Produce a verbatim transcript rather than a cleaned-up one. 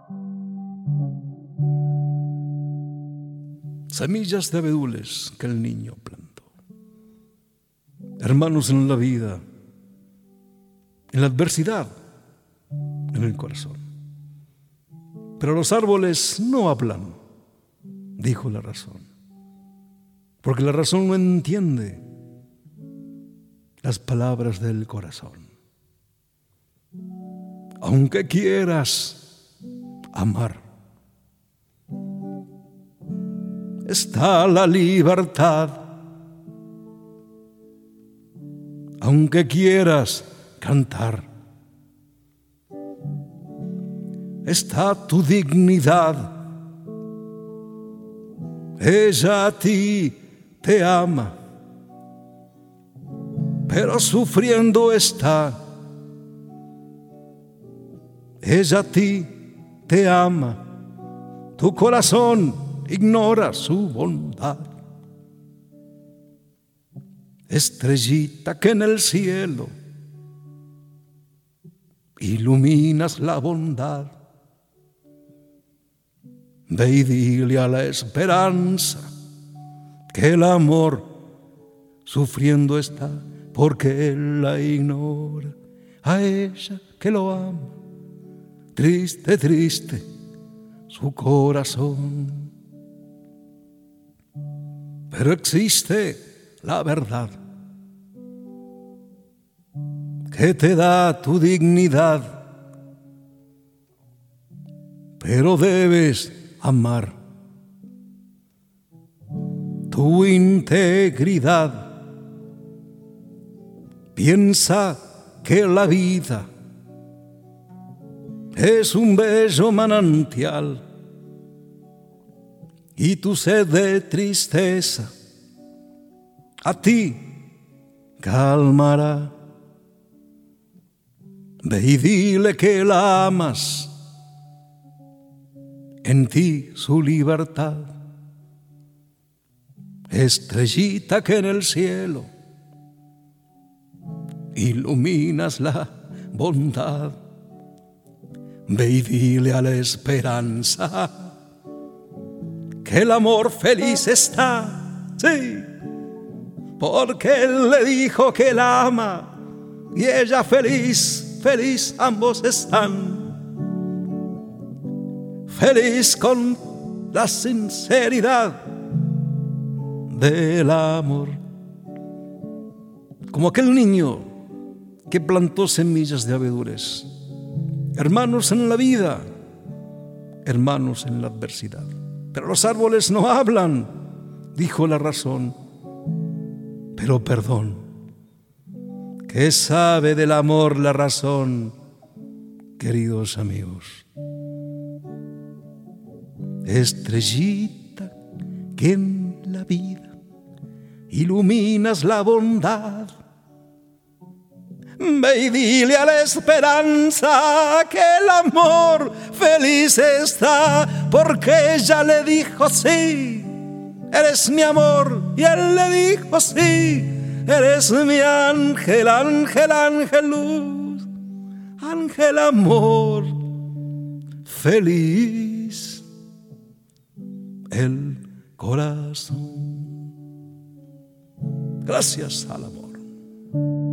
Semillas de abedules que el niño plantó. Hermanos en la vida, en la adversidad, en el corazón. Pero los árboles no hablan, dijo la razón, porque la razón no entiende las palabras del corazón. Aunque quieras amar, está la libertad. Aunque quieras cantar, está tu dignidad. Ella a ti te ama, pero sufriendo está. Ella a ti te ama, tu corazón ignora su bondad. Estrellita que en el cielo iluminas la bondad, ve y dile a la esperanza que el amor sufriendo está, porque él la ignora. A ella que lo ama, triste, triste su corazón. Pero existe la verdad que te da tu dignidad, pero debes amar tu integridad. Piensa que la vida es un bello manantial y tu sed de tristeza a ti calmará. Ve y dile que la amas, en ti su libertad. Estrellita que en el cielo iluminas la bondad, ve y dile a la esperanza que el amor feliz está, sí, porque él le dijo que la ama y ella feliz, feliz ambos están. Feliz con la sinceridad del amor. Como aquel niño que plantó semillas de abedules. Hermanos en la vida, hermanos en la adversidad. Pero los árboles no hablan, dijo la razón. Pero perdón, ¿qué sabe del amor la razón, queridos amigos? Estrellita que en la vida iluminas la bondad, ve y dile a la esperanza que el amor feliz está, porque ella le dijo sí, eres mi amor, y él le dijo sí, eres mi ángel, ángel, ángel luz, ángel amor feliz el corazón. Gracias al amor.